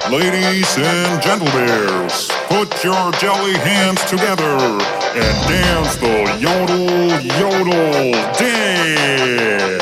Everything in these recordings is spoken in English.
Ladies and gentlemen, put your jelly hands together and dance the yodel yodel dance.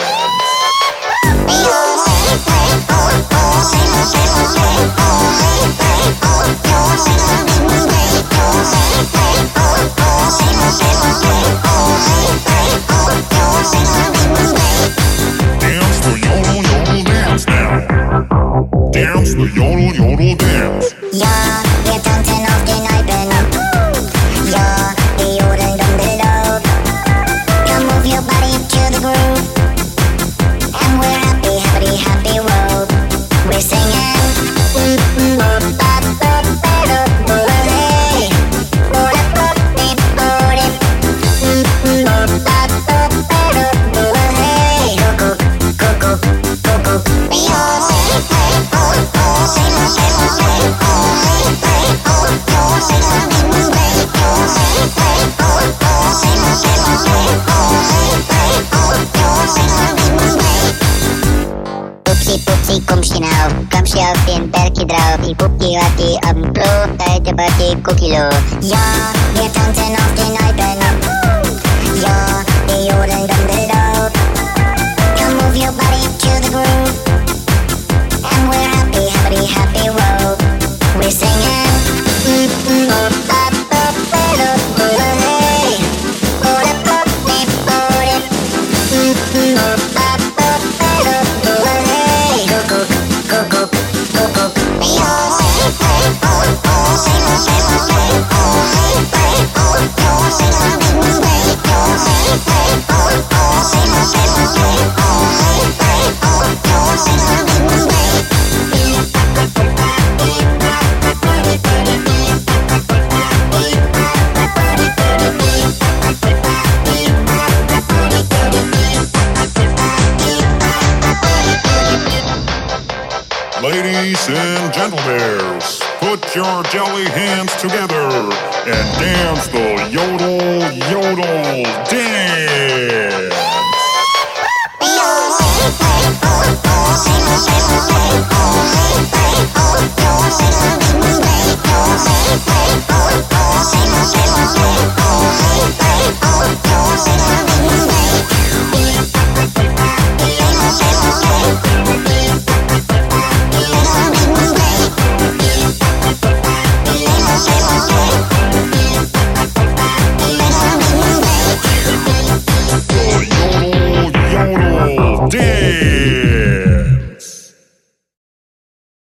Dance the yodel yodel dance now. Dance the yodel yodel dance. Ja, wir tanzen auf den Alpen. Ja, wir jodeln Dundeldog. Come move your body to the groove. And we're happy, happy, happy, whoa. We're singing. Pupsi, komm schnell auf den Berg hier drauf. Die Pupsi hat die auf dem Klo, da ist aber die Kukilo. Ja, wir tanzen auf den Alpen. Ja, wir jodeln Dundeldog. Come move your body to the groove. And we're happy, happy, happy, whoa. We're singing. Ladies and gentlemen, put your jelly hands together and dance the yodel yodel dance.